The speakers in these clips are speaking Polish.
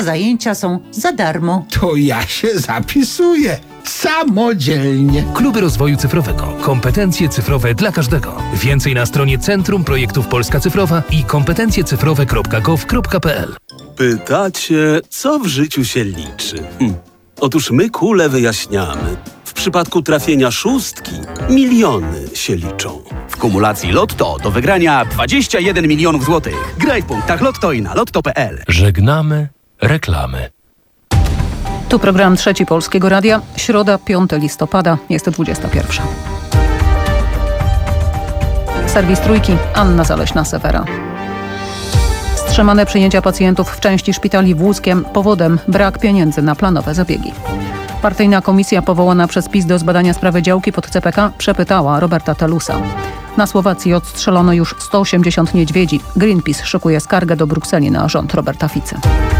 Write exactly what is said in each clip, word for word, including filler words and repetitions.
Zajęcia są za darmo. To ja się zapisuję. Samodzielnie. Kluby Rozwoju Cyfrowego. Kompetencje cyfrowe dla każdego. Więcej na stronie Centrum Projektów Polska Cyfrowa i kompetencje cyfrowe kropka gov kropka pl. Pytacie, co w życiu się liczy? Hm. Otóż my kule wyjaśniamy. W przypadku trafienia szóstki miliony się liczą. W kumulacji Lotto do wygrania dwadzieścia jeden milionów złotych. Graj w punktach Lotto i na lotto kropka p l. Żegnamy reklamy. Tu program Trzeci Polskiego Radia. Środa, piątego listopada, jest dwudziesta pierwsza. Serwis Trójki, Anna Zaleśna-Sewera. Wstrzymane przyjęcia pacjentów w części szpitali w Łódzkiem. Powodem brak pieniędzy na planowe zabiegi. Partyjna komisja powołana przez PiS do zbadania sprawy działki pod C P K przepytała Roberta Telusa. Na Słowacji odstrzelono już sto osiemdziesiąt niedźwiedzi. Greenpeace szykuje skargę do Brukseli na rząd Roberta Ficy.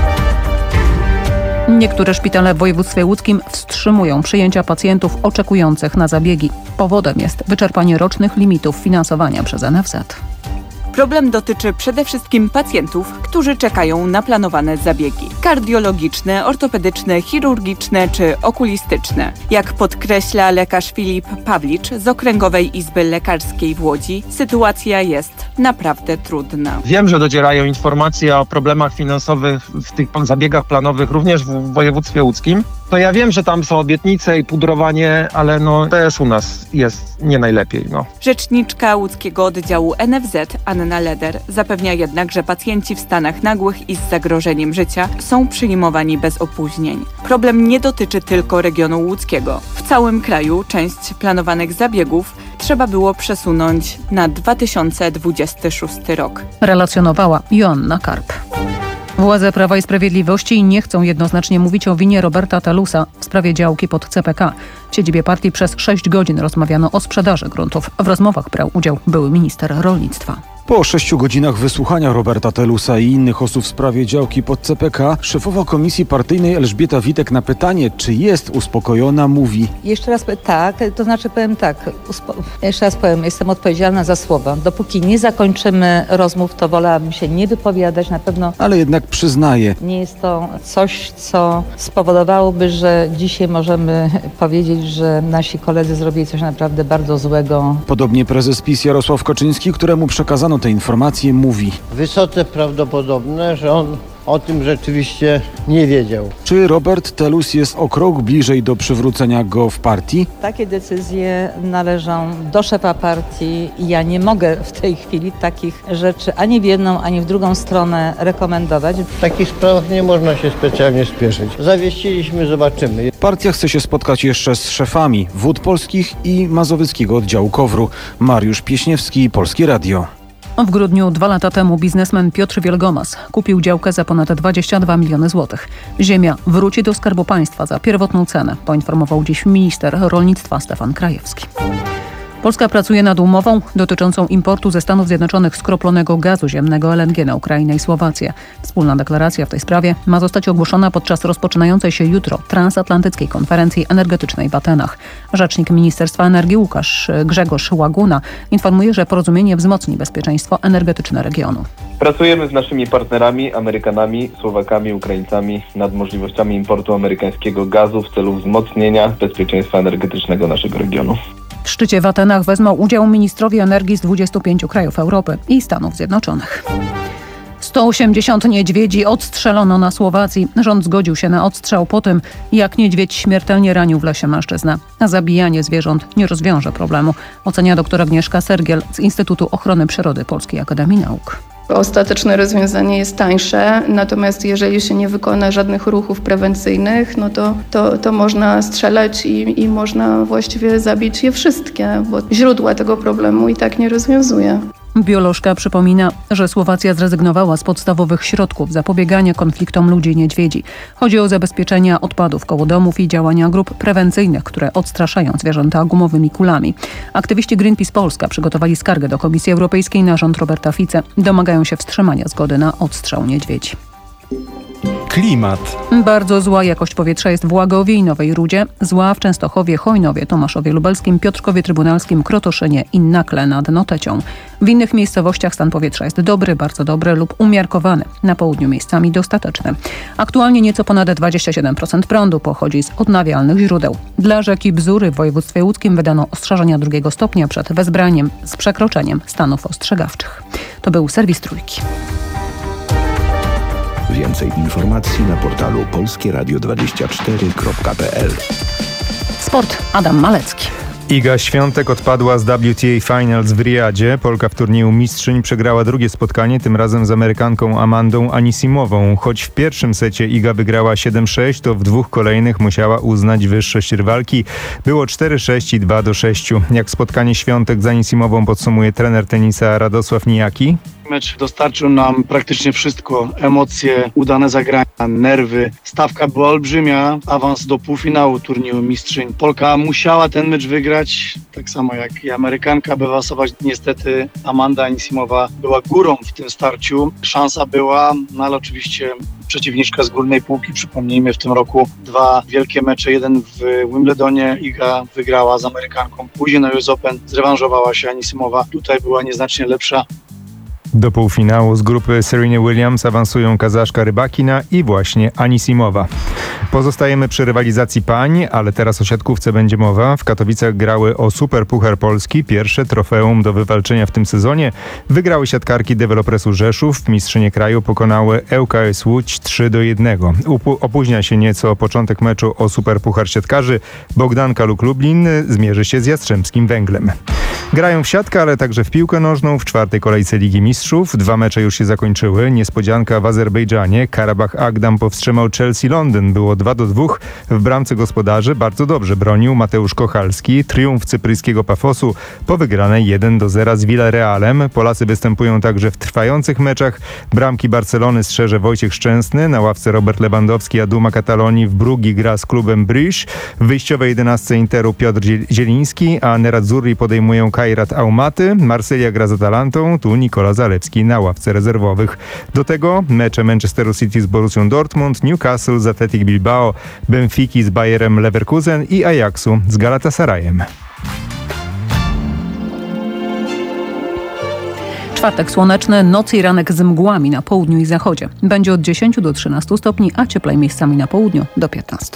Niektóre szpitale w województwie łódzkim wstrzymują przyjęcia pacjentów oczekujących na zabiegi. Powodem jest wyczerpanie rocznych limitów finansowania przez N F Z. Problem dotyczy przede wszystkim pacjentów, którzy czekają na planowane zabiegi kardiologiczne, ortopedyczne, chirurgiczne czy okulistyczne. Jak podkreśla lekarz Filip Pawlicz z Okręgowej Izby Lekarskiej w Łodzi, sytuacja jest naprawdę trudna. Wiem, że docierają informacje o problemach finansowych w tych zabiegach planowych również w województwie łódzkim. To ja wiem, że tam są obietnice i pudrowanie, ale no też u nas jest nie najlepiej. No. Rzeczniczka łódzkiego oddziału N F Z Anna Leder zapewnia jednak, że pacjenci w stanach nagłych i z zagrożeniem życia są przyjmowani bez opóźnień. Problem nie dotyczy tylko regionu łódzkiego. W całym kraju część planowanych zabiegów trzeba było przesunąć na dwa tysiące dwudziesty szósty rok. Relacjonowała Joanna Karp. Władze Prawa i Sprawiedliwości nie chcą jednoznacznie mówić o winie Roberta Telusa w sprawie działki pod C P K. W siedzibie partii przez sześć godzin rozmawiano o sprzedaży gruntów. W rozmowach brał udział były minister rolnictwa. Po sześciu godzinach wysłuchania Roberta Telusa i innych osób w sprawie działki pod C P K, szefowa komisji partyjnej Elżbieta Witek na pytanie, czy jest uspokojona, mówi: Jeszcze raz tak, to znaczy powiem tak, uspo... jeszcze raz powiem, jestem odpowiedzialna za słowa. Dopóki nie zakończymy rozmów, to wolałabym się nie wypowiadać, na pewno. Ale jednak przyznaje. Nie jest to coś, co spowodowałoby, że dzisiaj możemy powiedzieć, że nasi koledzy zrobili coś naprawdę bardzo złego. Podobnie prezes PiS Jarosław Kaczyński, któremu przekazano te informacje, mówi: wysoce prawdopodobne, że on o tym rzeczywiście nie wiedział. Czy Robert Telus jest o krok bliżej do przywrócenia go w partii? Takie decyzje należą do szefa partii i ja nie mogę w tej chwili takich rzeczy ani w jedną, ani w drugą stronę rekomendować. W takich sprawach nie można się specjalnie spieszyć. Zawieściliśmy, zobaczymy. Partia chce się spotkać jeszcze z szefami Wód Polskich i Mazowieckiego Oddziału Kowru. Mariusz Pieśniewski, Polskie Radio. W grudniu dwa lata temu biznesmen Piotr Wielgomas kupił działkę za ponad dwadzieścia dwa miliony złotych. Ziemia wróci do Skarbu Państwa za pierwotną cenę, poinformował dziś minister rolnictwa Stefan Krajewski. Polska pracuje nad umową dotyczącą importu ze Stanów Zjednoczonych skroplonego gazu ziemnego L N G na Ukrainę i Słowację. Wspólna deklaracja w tej sprawie ma zostać ogłoszona podczas rozpoczynającej się jutro transatlantyckiej konferencji energetycznej w Atenach. Rzecznik Ministerstwa Energii Łukasz Grzegorz Łaguna informuje, że porozumienie wzmocni bezpieczeństwo energetyczne regionu. Pracujemy z naszymi partnerami, Amerykanami, Słowakami, Ukraińcami nad możliwościami importu amerykańskiego gazu w celu wzmocnienia bezpieczeństwa energetycznego naszego regionu. W szczycie w Atenach wezmą udział ministrowie energii z dwudziestu pięciu krajów Europy i Stanów Zjednoczonych. sto osiemdziesiąt niedźwiedzi odstrzelono na Słowacji. Rząd zgodził się na odstrzał po tym, jak niedźwiedź śmiertelnie ranił w lesie mężczyznę. Zabijanie zwierząt nie rozwiąże problemu, ocenia dr Agnieszka Sergiel z Instytutu Ochrony Przyrody Polskiej Akademii Nauk. Ostateczne rozwiązanie jest tańsze, natomiast jeżeli się nie wykona żadnych ruchów prewencyjnych, no to, to, to można strzelać i, i można właściwie zabić je wszystkie, bo źródła tego problemu i tak nie rozwiązuje. Biolożka przypomina, że Słowacja zrezygnowała z podstawowych środków zapobiegania konfliktom ludzi i niedźwiedzi. Chodzi o zabezpieczenia odpadów koło domów i działania grup prewencyjnych, które odstraszają zwierzęta gumowymi kulami. Aktywiści Greenpeace Polska przygotowali skargę do Komisji Europejskiej na rząd Roberta Ficy. Domagają się wstrzymania zgody na odstrzał niedźwiedzi. Klimat. Bardzo zła jakość powietrza jest w Łagowie i Nowej Rudzie, zła w Częstochowie, Chojnowie, Tomaszowie Lubelskim, Piotrkowie Trybunalskim, Krotoszynie i Nakle nad Notecią. W innych miejscowościach stan powietrza jest dobry, bardzo dobry lub umiarkowany. Na południu miejscami dostateczny. Aktualnie nieco ponad dwadzieścia siedem procent prądu pochodzi z odnawialnych źródeł. Dla rzeki Bzury w województwie łódzkim wydano ostrzeżenia drugiego stopnia przed wezbraniem z przekroczeniem stanów ostrzegawczych. To był serwis Trójki. Więcej informacji na portalu polskie radio dwadzieścia cztery kropka p l. Sport. Adam Malecki. Iga Świątek odpadła z W T A Finals w Riyadzie. Polka w turnieju mistrzyń przegrała drugie spotkanie, tym razem z Amerykanką Amandą Anisimową. Choć w pierwszym secie Iga wygrała siedem sześć, to w dwóch kolejnych musiała uznać wyższość rywalki. Było cztery sześć i dwa do sześciu. Jak spotkanie Świątek z Anisimową podsumuje trener tenisa Radosław Nijaki? Mecz dostarczył nam praktycznie wszystko. Emocje, udane zagrania, nerwy. Stawka była olbrzymia. Awans do półfinału turnieju mistrzyń. Polka musiała ten mecz wygrać, tak samo jak i Amerykanka, by awansować. Niestety Amanda Anisimowa była górą w tym starciu. Szansa była, no ale oczywiście przeciwniczka z górnej półki. Przypomnijmy, w tym roku dwa wielkie mecze. Jeden w Wimbledonie. Iga wygrała z Amerykanką. Później na U S Open zrewanżowała się Anisimowa. Tutaj była nieznacznie lepsza. Do półfinału z grupy Serena Williams awansują Kazaszka Rybakina i właśnie Anisimowa. Pozostajemy przy rywalizacji pań, ale teraz o siatkówce będzie mowa. W Katowicach grały o Super Puchar Polski. Pierwsze trofeum do wywalczenia w tym sezonie wygrały siatkarki Dewelopresu Rzeszów. Mistrzynie kraju pokonały L K S Łódź trzy do jednego. Upu- opóźnia się nieco początek meczu o Super Puchar Siatkarzy. Bogdanka Luk Lublin zmierzy się z Jastrzębskim Węglem. Grają w siatkę, ale także w piłkę nożną. W czwartej kolejce Ligi Mistrzów. Dwa mecze już się zakończyły. Niespodzianka w Azerbejdżanie. Karabach Agdam powstrzymał Chelsea Londyn. Było dwa do dwóch. W bramce gospodarzy bardzo dobrze bronił Mateusz Kochalski. Triumf cypryjskiego Pafosu po wygranej jeden do zera z Villarrealem. Polacy występują także w trwających meczach. Bramki Barcelony strzeże Wojciech Szczęsny. Na ławce Robert Lewandowski, a Duma Katalonii w Bruggi gra z klubem Bruges. W wyjściowej jedenastce Interu Piotr Zieliński, a Nerazzurri podejmują Kairat Almaty. Marsylia gra z Atalantą. Tu Nikola Zalewski na ławce rezerwowych. Do tego mecze Manchesteru City z Borussią Dortmund, Newcastle z Athletic Bilbao, Benfiki z Bayerem Leverkusen i Ajaxu z Galatasarayem. Czwartek słoneczny, noc i ranek z mgłami na południu i zachodzie. Będzie od dziesięciu do trzynastu stopni, a cieplej miejscami na południu do piętnastu.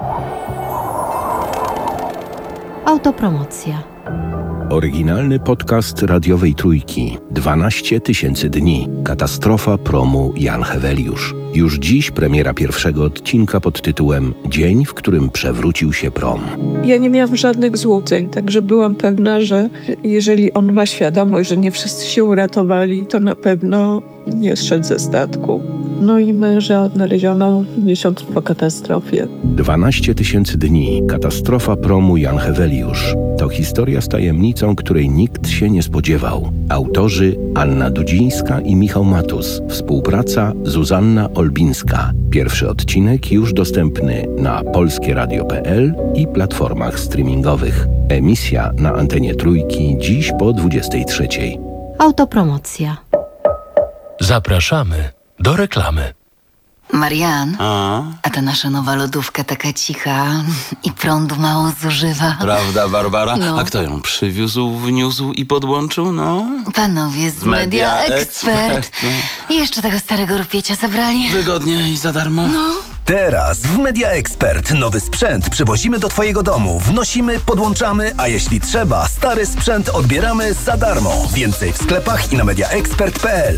Autopromocja. Oryginalny podcast radiowej Trójki. dwanaście tysięcy dni. Katastrofa promu Jan Heweliusz. Już dziś premiera pierwszego odcinka pod tytułem Dzień, w którym przewrócił się prom. Ja nie miałam żadnych złudzeń, także byłam pewna, że jeżeli on ma świadomość, że nie wszyscy się uratowali, to na pewno nie zszedł ze statku. No i męża odnaleziono miesiąc po katastrofie. dwanaście tysięcy dni. Katastrofa promu Jan Heweliusz. To historia z tajemnicą, której nikt się nie spodziewał. Autorzy Anna Dudzińska i Michał Matus. Współpraca Zuzanna Olbińska. Pierwszy odcinek już dostępny na polskie radio kropka p l i platformach streamingowych. Emisja na antenie Trójki dziś po dwudziestej trzeciej. Autopromocja. Zapraszamy do reklamy. Marian, A? a ta nasza nowa lodówka taka cicha i prądu mało zużywa. Prawda, Barbara? No. A kto ją przywiózł, wniósł i podłączył, no? Panowie z Media Expert. I jeszcze tego starego rupiecia zabrali. Wygodnie i za darmo. No. Teraz w Media Expert nowy sprzęt przywozimy do Twojego domu, wnosimy, podłączamy, a jeśli trzeba, stary sprzęt odbieramy za darmo. Więcej w sklepach i na media expert kropka p l.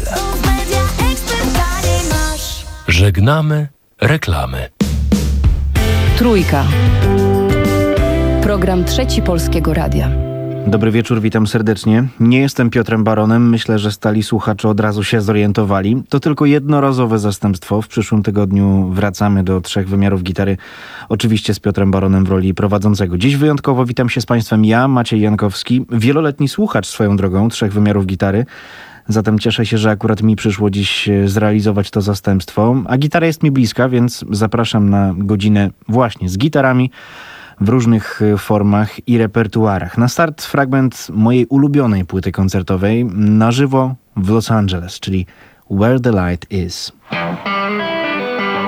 Żegnamy reklamy. Trójka. Program Trzeci Polskiego Radia. Dobry wieczór, witam serdecznie. Nie jestem Piotrem Baronem, myślę, że stali słuchacze od razu się zorientowali. To tylko jednorazowe zastępstwo. W przyszłym tygodniu wracamy do trzech wymiarów gitary. Oczywiście z Piotrem Baronem w roli prowadzącego. Dziś wyjątkowo witam się z Państwem ja, Maciej Jankowski, wieloletni słuchacz swoją drogą trzech wymiarów gitary. Zatem cieszę się, że akurat mi przyszło dziś zrealizować to zastępstwo. A gitara jest mi bliska, więc zapraszam na godzinę właśnie z gitarami w różnych formach i repertuarach. Na start fragment mojej ulubionej płyty koncertowej na żywo w Los Angeles, czyli Where the Light Is.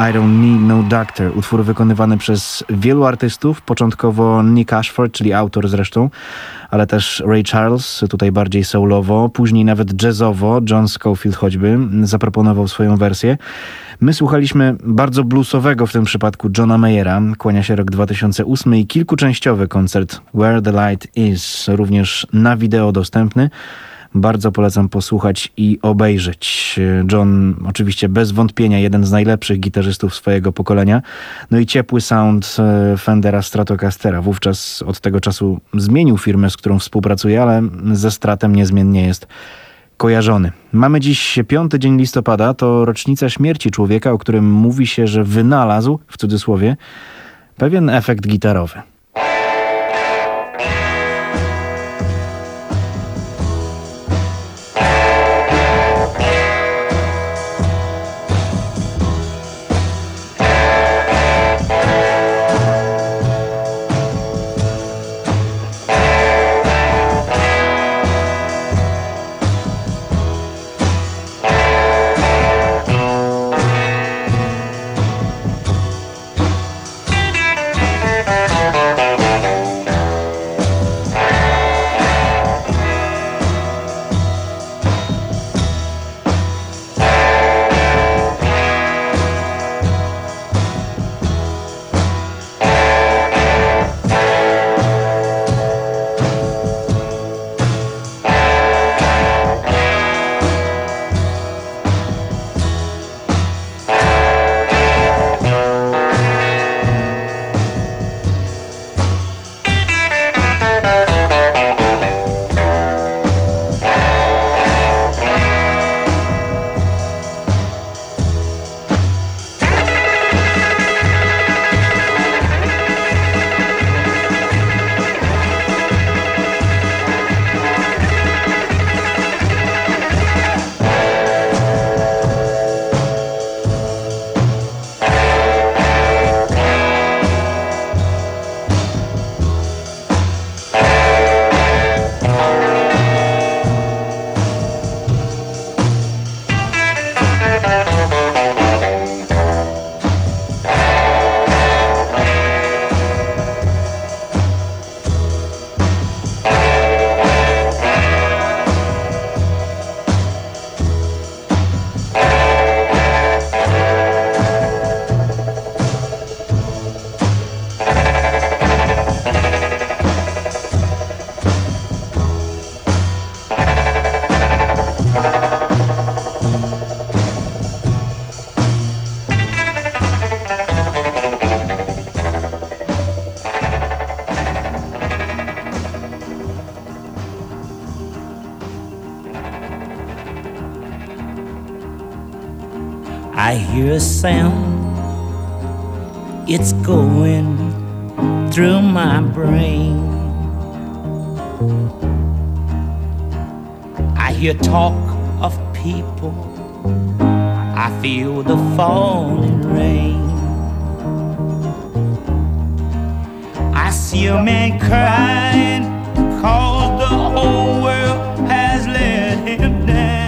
I Don't Need No Doctor. Utwór wykonywany przez wielu artystów, początkowo Nick Ashford, czyli autor zresztą, ale też Ray Charles, tutaj bardziej soulowo, później nawet jazzowo, John Scofield choćby zaproponował swoją wersję. My słuchaliśmy bardzo bluesowego w tym przypadku Johna Mayera. Kłania się rok dwa tysiące ósmy i kilkuczęściowy koncert Where the Light Is, również na wideo dostępny. Bardzo polecam posłuchać i obejrzeć. John oczywiście bez wątpienia jeden z najlepszych gitarzystów swojego pokolenia. No i ciepły sound Fendera Stratocastera. Wówczas od tego czasu zmienił firmę, z którą współpracuje, ale ze Stratem niezmiennie jest kojarzony. Mamy dziś piąty dzień listopada, to rocznica śmierci człowieka, o którym mówi się, że wynalazł, w cudzysłowie, pewien efekt gitarowy. I hear a sound, it's going through my brain. I hear talk of people, I feel the falling rain. I see a man crying, cause the whole world has let him down.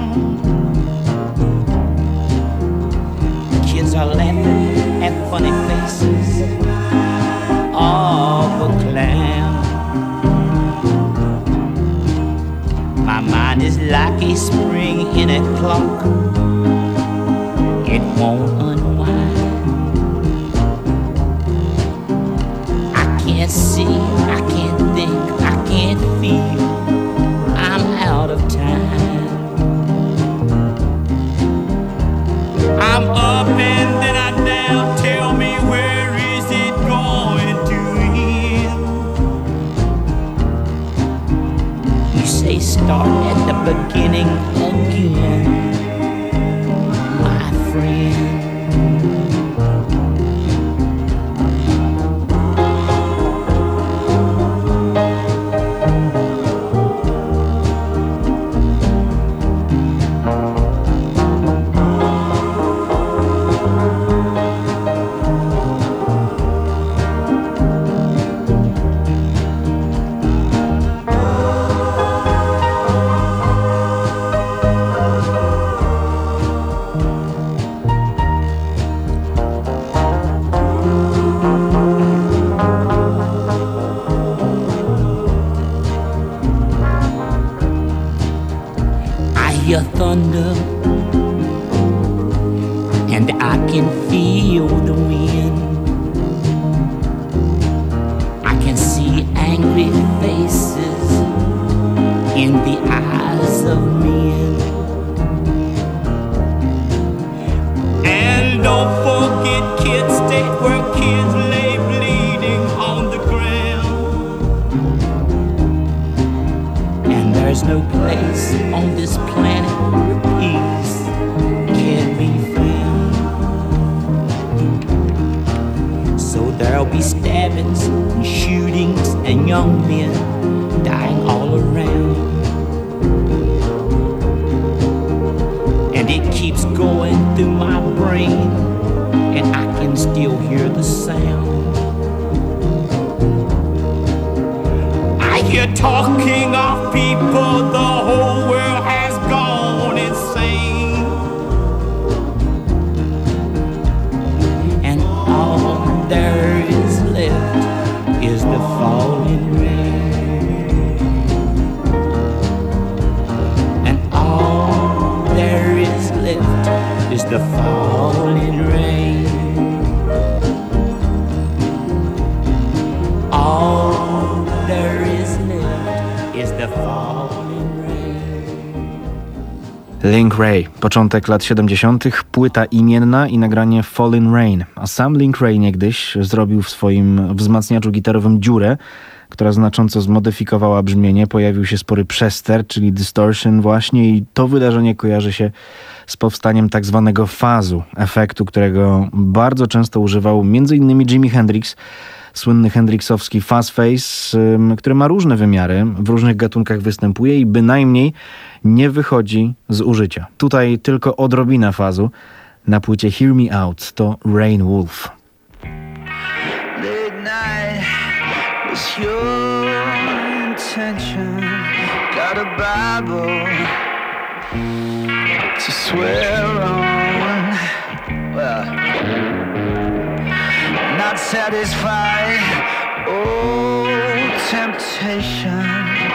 Kids are laughing at funny faces of a clown. My mind is like a spring in a clock, it won't unwind. I can't see, I can't think, I can't feel, I'm out of time. I'm up and then I'm down, tell me where is it going to end? You say start at the beginning again, my friend. thunder, and I can feel the wind. I can see angry faces in the eyes of men. And don't forget Kid State, where kids lay bleeding on the ground. And there's no place on this planet where peace can be found. So there'll be stabbings and shootings and young men dying all around. And it keeps going through my brain, and I can still hear the sound. I hear talking of people, the whole world has gone insane. And all there is left is the falling rain. And all there is left is the falling rain. All there is left is the falling rain. Link Wray, początek lat siedemdziesiątych, płyta imienna i nagranie Falling Rain. A sam Link Wray niegdyś zrobił w swoim wzmacniaczu gitarowym dziurę, która znacząco zmodyfikowała brzmienie. Pojawił się spory przester, czyli distortion właśnie, i to wydarzenie kojarzy się z powstaniem tak zwanego fazu, efektu, którego bardzo często używał m.in. Jimi Hendrix. Słynny hendrixowski fuzz face, który ma różne wymiary, w różnych gatunkach występuje i bynajmniej nie wychodzi z użycia. Tutaj tylko odrobina fazu. Na płycie Hear Me Out to Rain Wolf. Late night was your intention. Got a Bible to swear on. Well, not satisfied. Oh, temptation.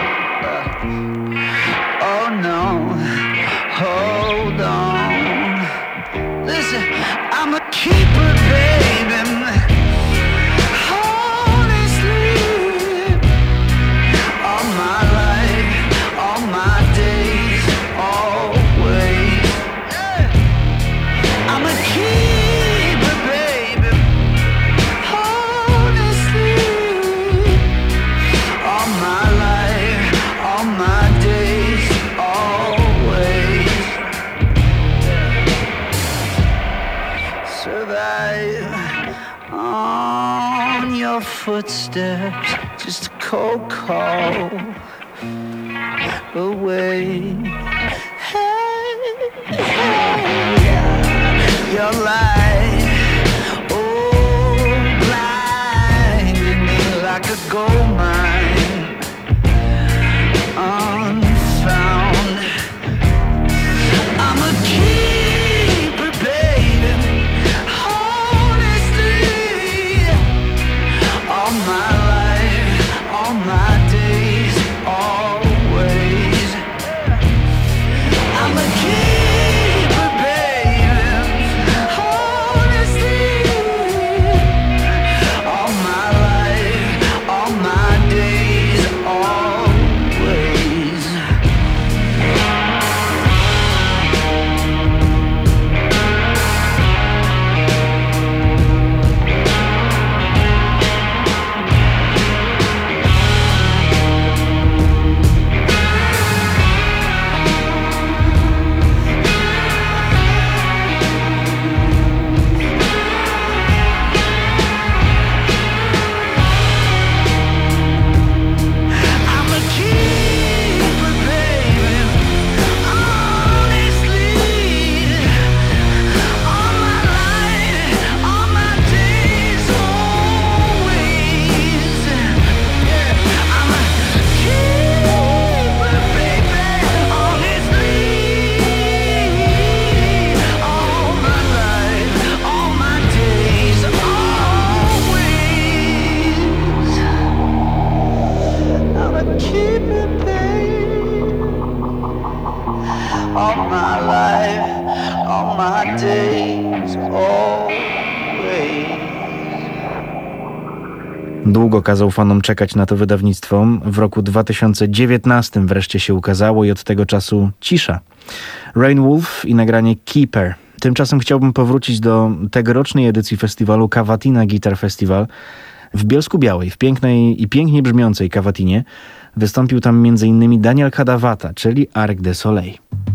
Oh no, hold on. Listen, I'm a keeper, baby. Honestly, all my life, all my days, always. I'm a keeper, baby. Honestly, all my life, all my days, always. Survive on your footsteps, just a cold call away. Hey, hey, your light, oh, blinded me like a gold mine, unfound. I'm a keeper, baby. Honestly, all my life, all my days, always. I'm a keeper, baby. my life, all my days, always. Długo kazał fanom czekać na to wydawnictwo. W roku dwa tysiące dziewiętnastym wreszcie się ukazało i od tego czasu cisza. Rain Wolf i nagranie Keeper. Tymczasem chciałbym powrócić do tegorocznej edycji festiwalu Cavatina Guitar Festival w Bielsku-Białej, w pięknej i pięknie brzmiącej Cavatinie. Wystąpił tam między innymi Daniel Kadawata, czyli Arc de Soleil.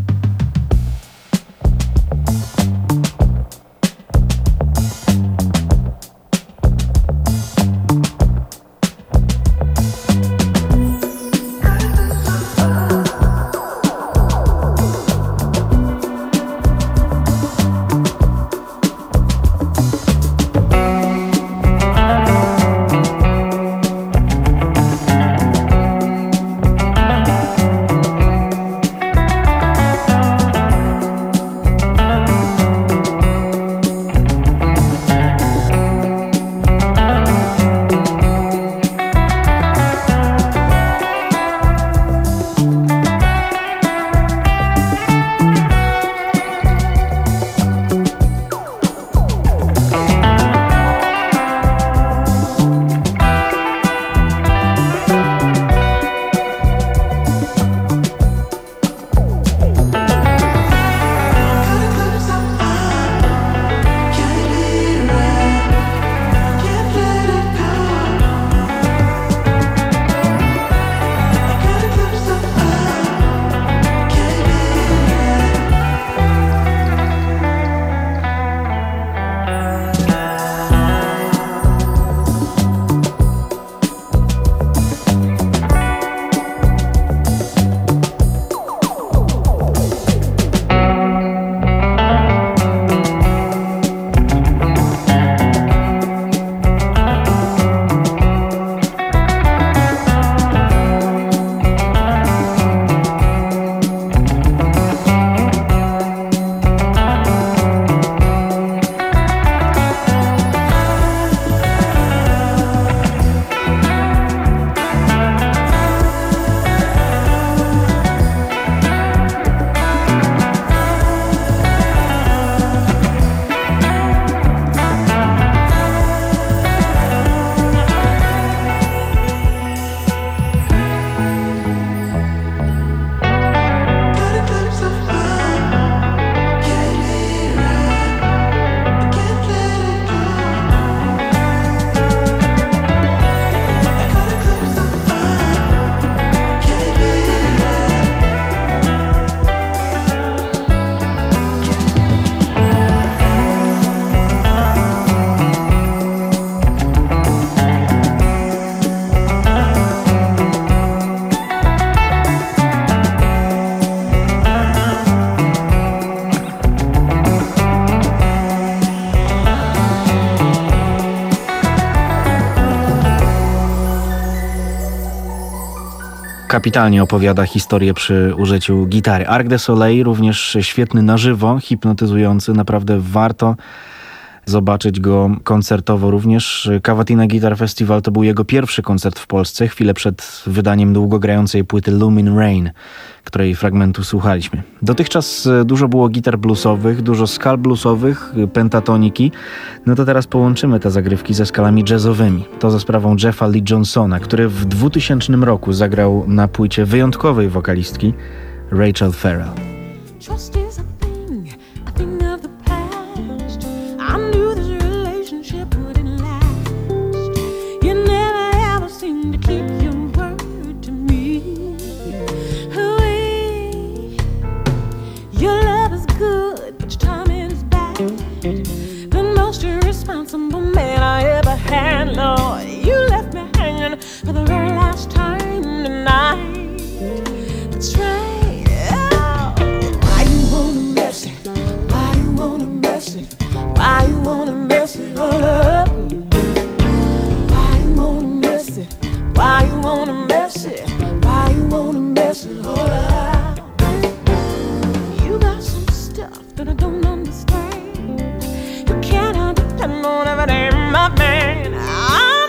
Kapitalnie opowiada historię przy użyciu gitary. Arc de Soleil również świetny na żywo, hipnotyzujący. Naprawdę warto zobaczyć go koncertowo również. Cavatina Guitar Festival to był jego pierwszy koncert w Polsce, chwilę przed wydaniem długogrającej płyty Lumin Rain, której fragmentu słuchaliśmy. Dotychczas dużo było gitar bluesowych, dużo skal bluesowych, pentatoniki. No to teraz połączymy te zagrywki ze skalami jazzowymi. To za sprawą Jeffa Lee Johnsona, który w dwutysięcznym roku zagrał na płycie wyjątkowej wokalistki Rachel Farrell. I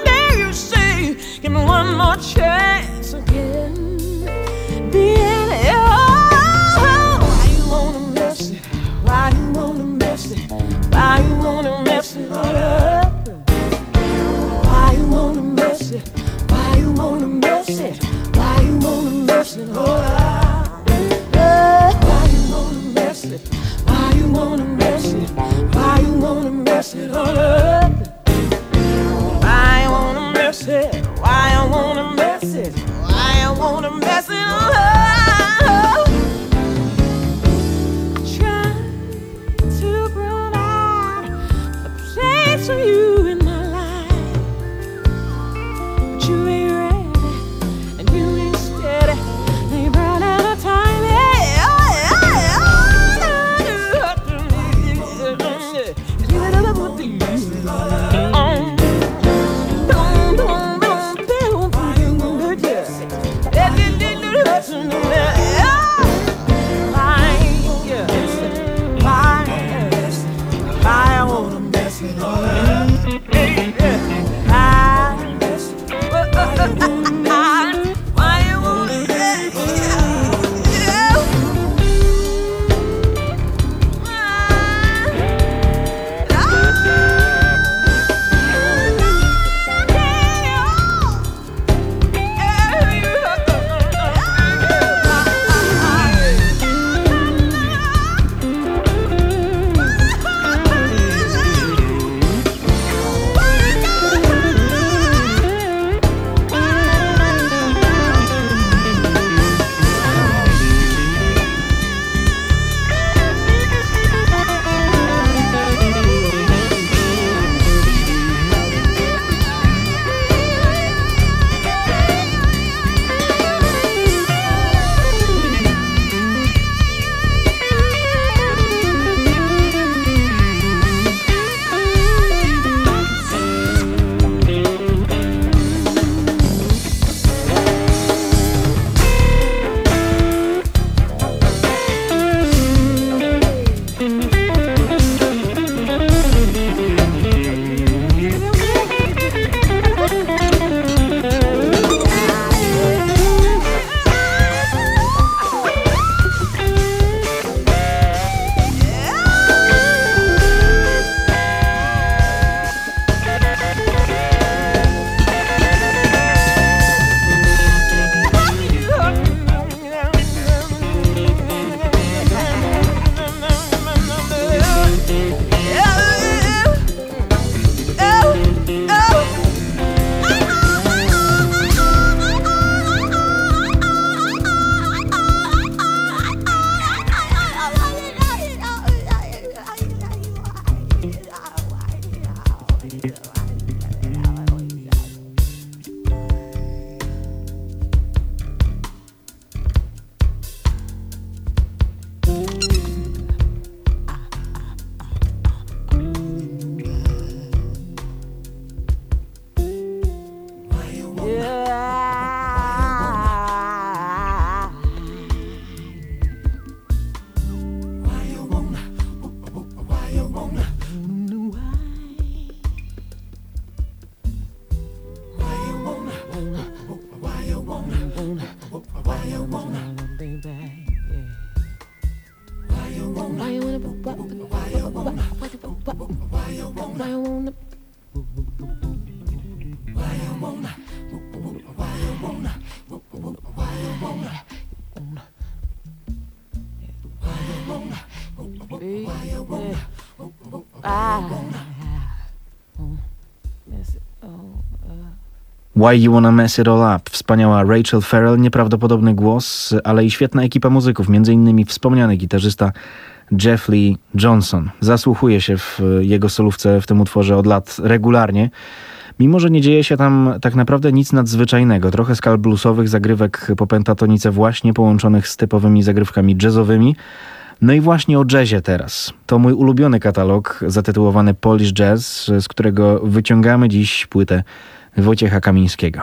Why You Wanna Mess It All Up. Wspaniała Rachel Farrell, nieprawdopodobny głos, ale i świetna ekipa muzyków, między innymi wspomniany gitarzysta Jeff Lee Johnson. Zasłuchuje się w jego solówce w tym utworze od lat regularnie. Mimo że nie dzieje się tam tak naprawdę nic nadzwyczajnego. Trochę skal bluesowych zagrywek po pentatonice właśnie połączonych z typowymi zagrywkami jazzowymi. No i właśnie o jazzie teraz. To mój ulubiony katalog zatytułowany Polish Jazz, z którego wyciągamy dziś płytę Wojciecha Kamińskiego.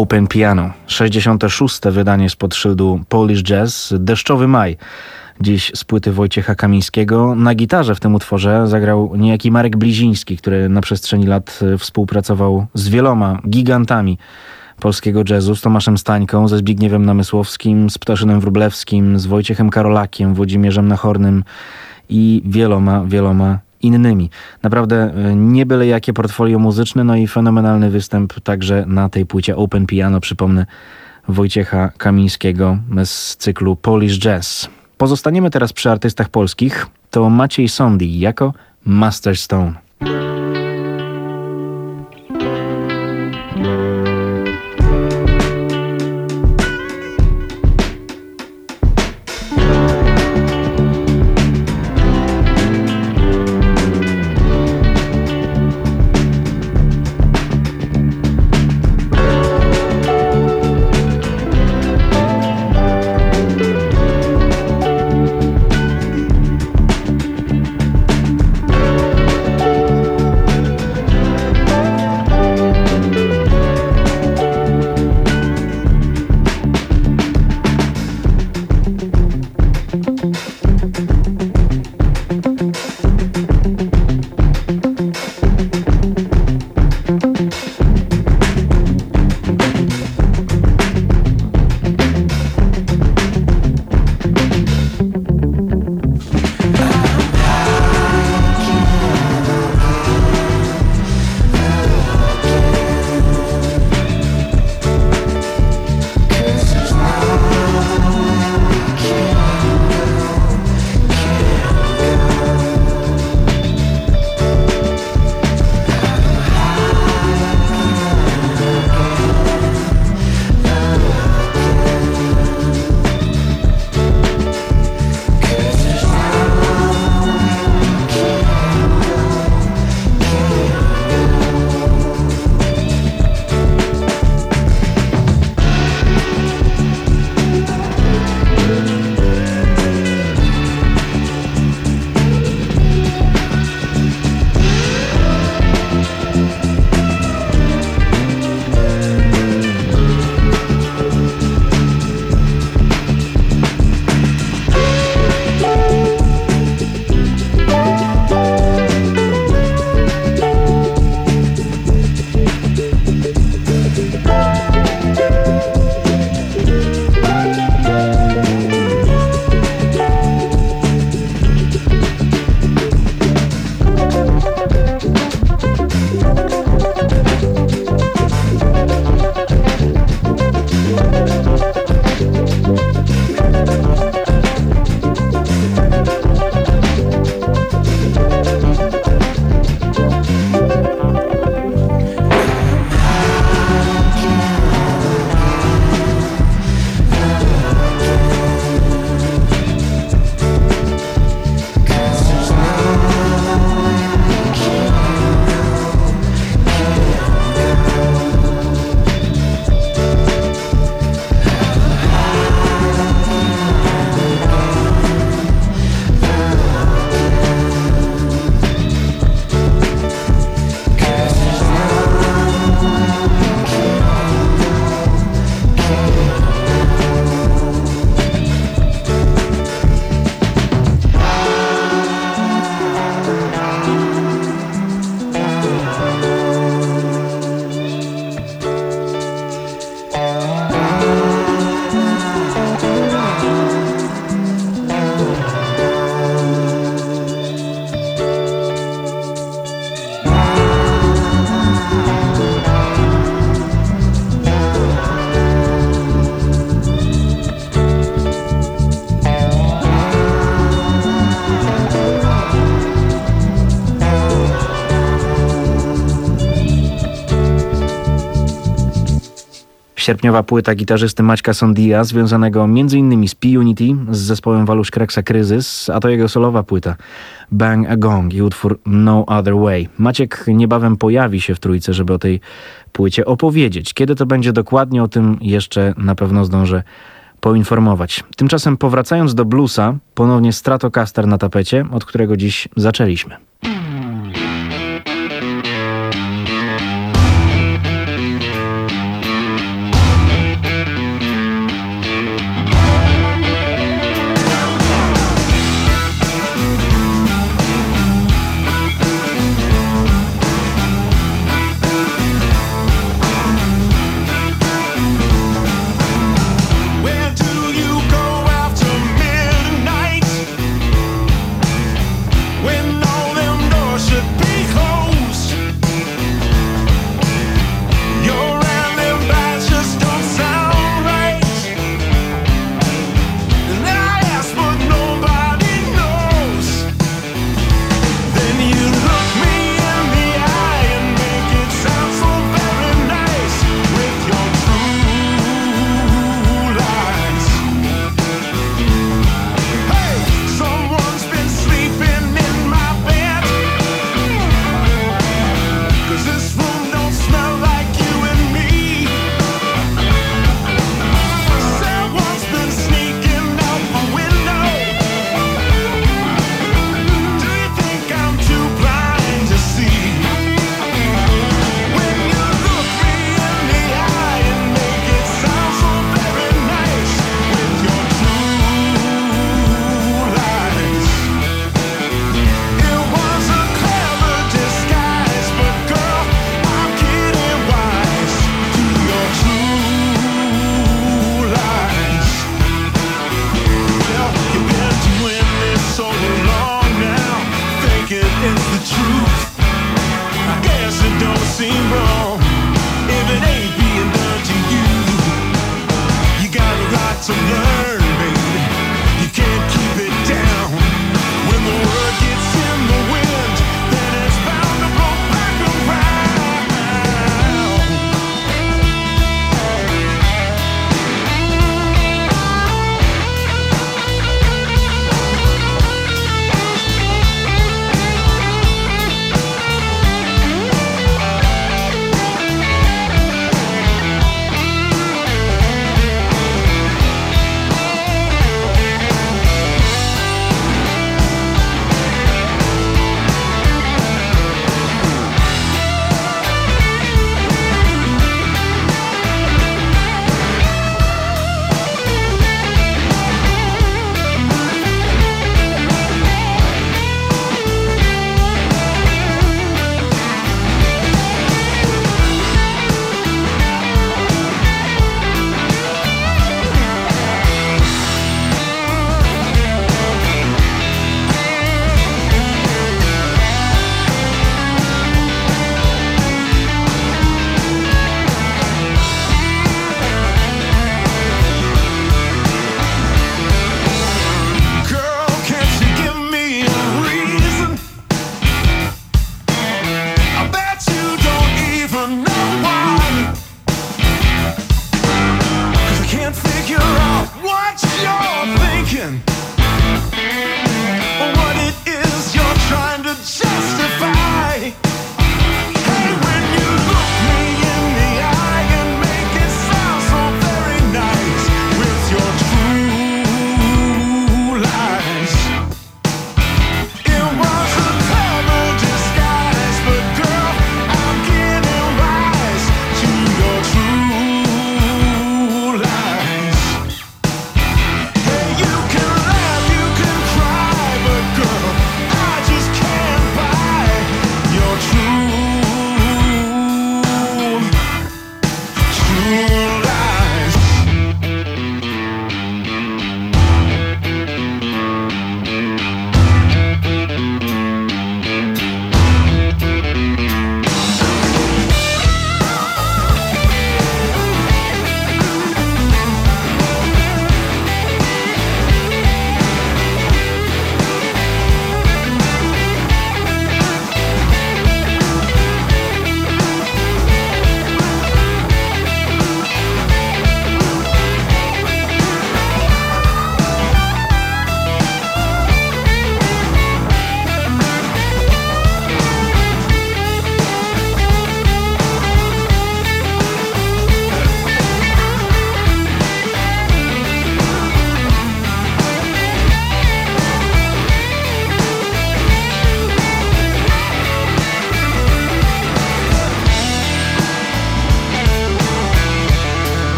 Open Piano. sześćdziesiąte szóste wydanie spod szyldu Polish Jazz, Deszczowy Maj. Dziś z płyty Wojciecha Kamińskiego. Na gitarze w tym utworze zagrał niejaki Marek Bliziński, który na przestrzeni lat współpracował z wieloma gigantami polskiego jazzu, z Tomaszem Stańką, ze Zbigniewem Namysłowskim, z Ptaszynem Wróblewskim, z Wojciechem Karolakiem, Włodzimierzem Nachornym i wieloma, wieloma innymi. Naprawdę nie byle jakie portfolio muzyczne, no i fenomenalny występ także na tej płycie Open Piano, przypomnę, Wojciecha Kamińskiego z cyklu Polish Jazz. Pozostaniemy teraz przy artystach polskich. To Maciej Sondy jako Master Stone. Sierpniowa płyta gitarzysty Maćka Sondia, związanego m.in. z P-Unity, z zespołem Walusz Kreksa Kryzys, a to jego solowa płyta Bang a Gong i utwór No Other Way. Maciek niebawem pojawi się w Trójce, żeby o tej płycie opowiedzieć. Kiedy to będzie dokładnie, o tym jeszcze na pewno zdążę poinformować. Tymczasem powracając do bluesa, ponownie Stratocaster na tapecie, od którego dziś zaczęliśmy.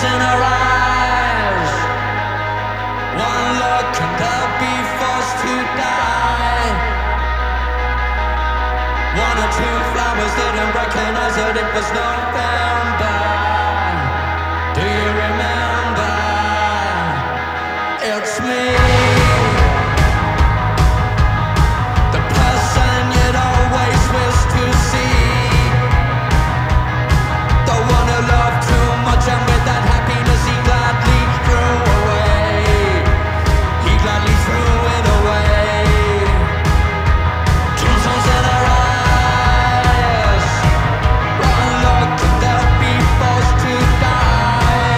in her eyes. One look and they'll be forced to die. One or two flowers didn't recognize that it was November. Do you remember? It's me. The person you'd always wish to see. The one who loved too much and with that happiness he gladly threw away. He gladly threw it away. Tombstones in her eyes. One look and they'll be forced to die.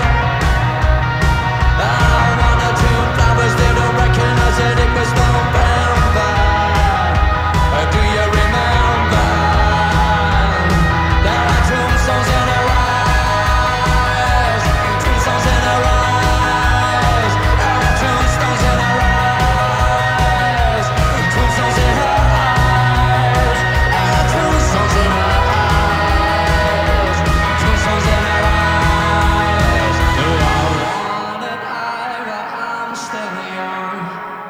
Ah, one or two flowers didn't recognize it, it was November. Uh, do you remember? There are tombstones in her eyes. Tombstones in her eyes. There are tombstones in her eyes. Tombstones in her eyes. There are tombstones in her eyes. Tombstones in her eyes. Do I want it? I, well, I'm still young.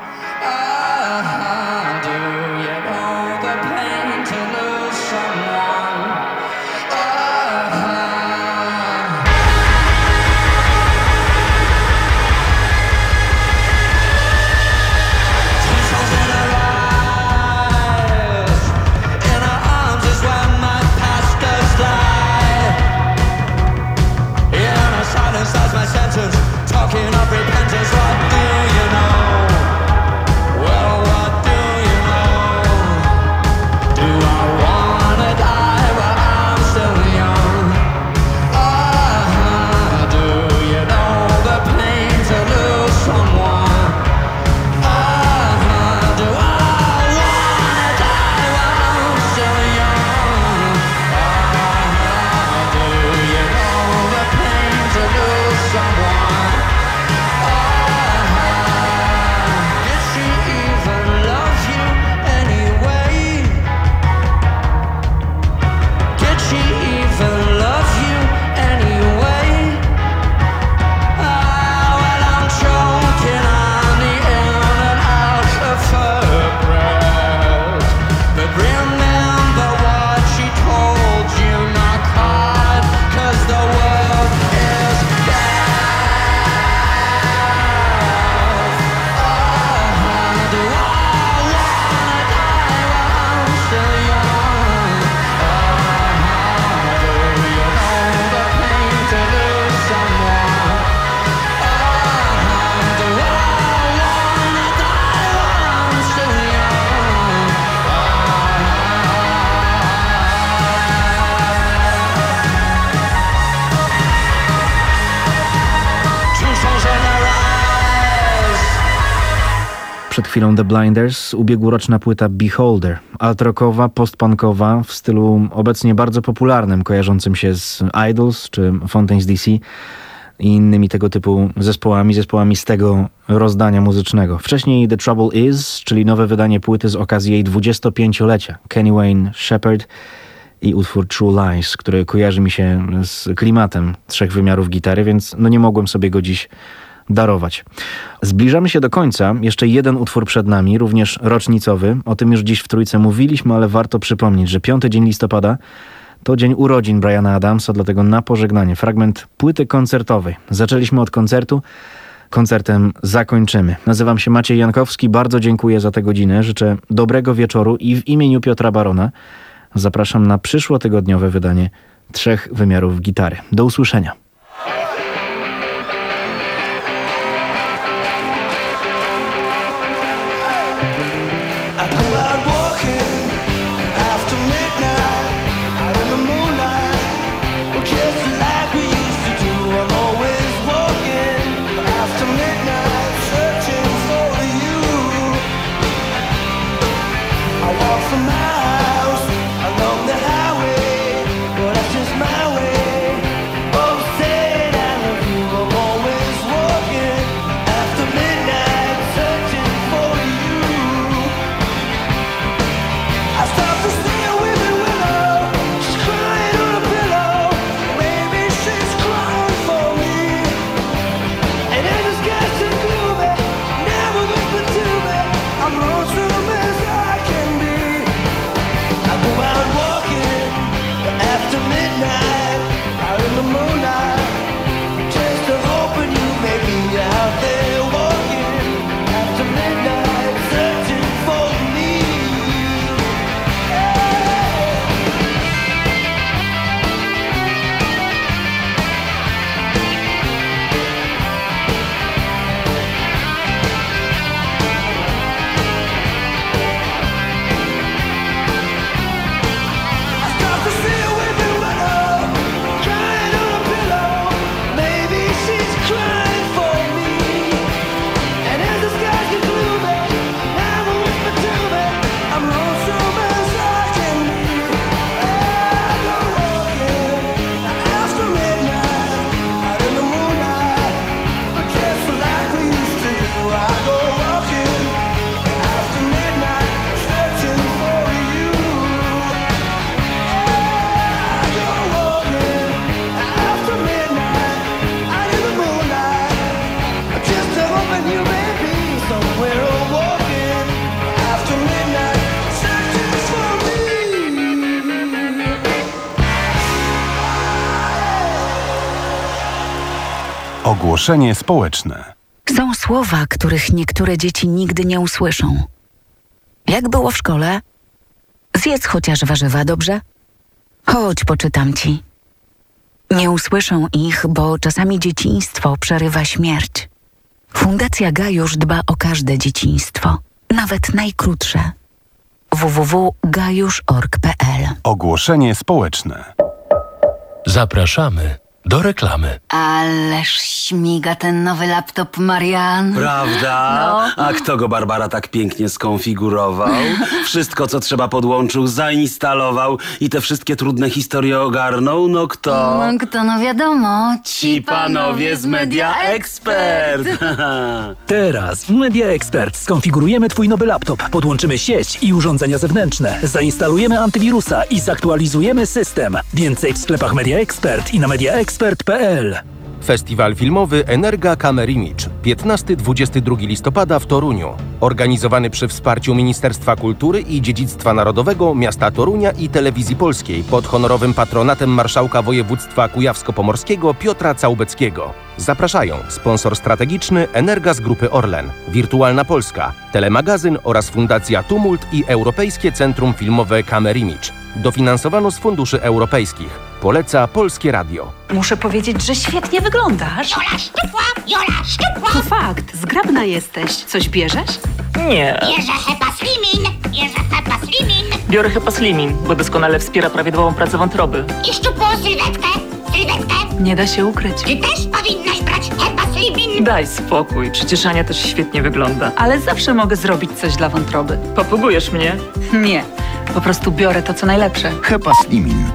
Ah, do you know the pain to lose someone? Ah. Tombstones in her eyes. In her arms is where my pastors lie. In her silence lies my sentence. Talking of repentance, what do you know? Well, what do you know? Do I wanna die while I'm still young? Ah, do you know the pain to lose someone? Ah, do I wanna die while I'm still young? Ah, do you know the pain to lose someone? Did she even love you anyway? Did she even love you anyway? Ah, well, I'm choking on the in and out of her breath. But remember what she told you, not hard, 'cause the world is do I wanna die while I'm still young? Ah, do you know the pain to lose someone? Ah, do I wanna die while I'm still young? Tombstones in her eyes. Przed chwilą The Blinders, ubiegłoroczna płyta Beholder. Alt-rockowa, post-punkowa, w stylu obecnie bardzo popularnym, kojarzącym się z Idols czy Fontaines D C i innymi tego typu zespołami, zespołami z tego rozdania muzycznego. Wcześniej The Trouble Is, czyli nowe wydanie płyty z okazji jej dwudziestopięciolecia. Kenny Wayne Shepherd i utwór True Lies, który kojarzy mi się z klimatem trzech wymiarów gitary, więc no nie mogłem sobie go dziś darować. Zbliżamy się do końca. Jeszcze jeden utwór przed nami, również rocznicowy. O tym już dziś w Trójce mówiliśmy, ale warto przypomnieć, że piąty dzień listopada to dzień urodzin Briana Adamsa, dlatego na pożegnanie fragment płyty koncertowej. Zaczęliśmy od koncertu, koncertem zakończymy. Nazywam się Maciej Jankowski, bardzo dziękuję za tę godzinę. Życzę dobrego wieczoru i w imieniu Piotra Barona zapraszam na przyszłotygodniowe wydanie Trzech Wymiarów Gitary. Do usłyszenia. From my house along the highway, well, that's just my way. Ogłoszenie społeczne. Są słowa, których niektóre dzieci nigdy nie usłyszą. Jak było w szkole? Zjedz chociaż warzywa, dobrze? Chodź, poczytam ci. Nie usłyszą ich, bo czasami dzieciństwo przerywa śmierć. Fundacja Gajusz dba o każde dzieciństwo, nawet najkrótsze. w w w kropka gajusz kropka org kropka p l. Ogłoszenie społeczne. Zapraszamy do reklamy. Ależ śmiga ten nowy laptop, Marian. Prawda? No. A kto go, Barbara, tak pięknie skonfigurował? Wszystko, co trzeba, podłączył, zainstalował i te wszystkie trudne historie ogarnął? No kto? No kto, no wiadomo. Ci panowie z Media Expert. Teraz w Media Expert skonfigurujemy Twój nowy laptop, podłączymy sieć i urządzenia zewnętrzne, zainstalujemy antywirusa i zaktualizujemy system. Więcej w sklepach Media Expert i na media expert kropka p l. Festiwal filmowy Energa Camera Image piętnastego do dwudziestego drugiego listopada w Toruniu. Organizowany przy wsparciu Ministerstwa Kultury i Dziedzictwa Narodowego, Miasta Torunia i Telewizji Polskiej pod honorowym patronatem marszałka województwa kujawsko-pomorskiego Piotra Całbeckiego. Zapraszają sponsor strategiczny Energa z Grupy Orlen, Wirtualna Polska, Telemagazyn oraz Fundacja Tumult i Europejskie Centrum Filmowe Camera Image. Dofinansowano z funduszy europejskich. Poleca Polskie Radio. Muszę powiedzieć, że świetnie wyglądasz. Jola szczupła, Jola szczupła. To fakt, zgrabna jesteś. Coś bierzesz? Nie. Bierze Hepa Slimin, bierze Hepa Slimin. Biorę Hepa Slimin, bo doskonale wspiera prawidłową pracę wątroby. I szczupłą sylwetkę, sylwetkę. Nie da się ukryć. Ty też powinnaś brać Hepa Slimin. Daj spokój, przecież Ania też świetnie wygląda. Ale zawsze mogę zrobić coś dla wątroby. Popugujesz mnie? Nie, po prostu biorę to, co najlepsze. Hepa Slimin.